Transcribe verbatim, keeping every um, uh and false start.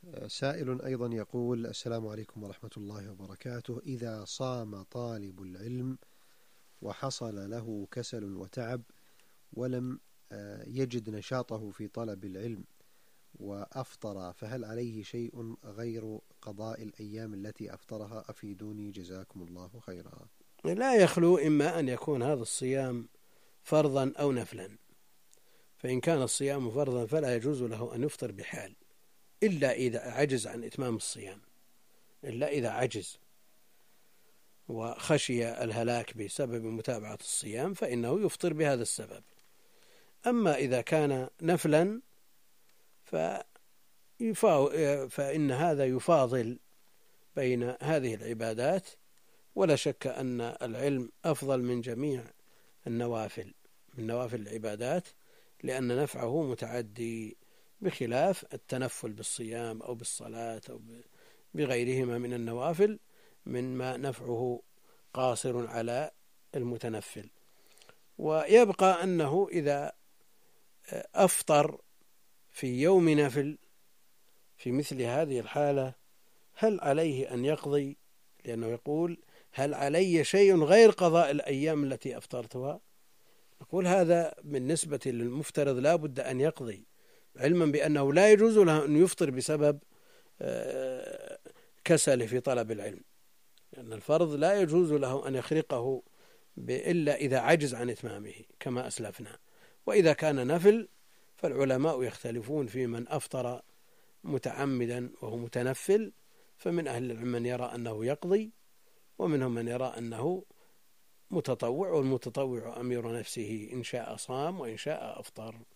سائل أيضا يقول: السلام عليكم ورحمة الله وبركاته. إذا صام طالب العلم وحصل له كسل وتعب ولم يجد نشاطه في طلب العلم وأفطر، فهل عليه شيء غير قضاء الأيام التي أفطرها؟ أفيدوني جزاكم الله خيرا. لا يخلو إما أن يكون هذا الصيام فرضا أو نفلا، فإن كان الصيام فرضا فلا يجوز له أن يفطر بحال إلا إذا عجز عن إتمام الصيام، إلا إذا عجز وخشي الهلاك بسبب متابعة الصيام فإنه يفطر بهذا السبب. أما إذا كان نفلا فإن هذا يفاضل بين هذه العبادات، ولا شك أن العلم أفضل من جميع النوافل من نوافل العبادات، لأن نفعه متعدي بخلاف التنفل بالصيام أو بالصلاة أو بغيرهما من النوافل مما نفعه قاصر على المتنفل. ويبقى أنه إذا أفطر في يوم نفل في مثل هذه الحالة هل عليه أن يقضي؟ لأنه يقول: هل علي شيء غير قضاء الأيام التي أفطرتها؟ نقول هذا بالنسبة للمفترض لا بد أن يقضي، علما بأنه لا يجوز له أن يفطر بسبب كسل في طلب العلم، لأن الفرض لا يجوز له أن يخرقه إلا إذا عجز عن إتمامه كما أسلفنا. وإذا كان نفل فالعلماء يختلفون في من أفطر متعمدا وهو متنفل، فمن أهل العلم من يرى أنه يقضي، ومنهم من يرى أنه متطوع، والمتطوع أمير نفسه إن شاء صام وإن شاء أفطر.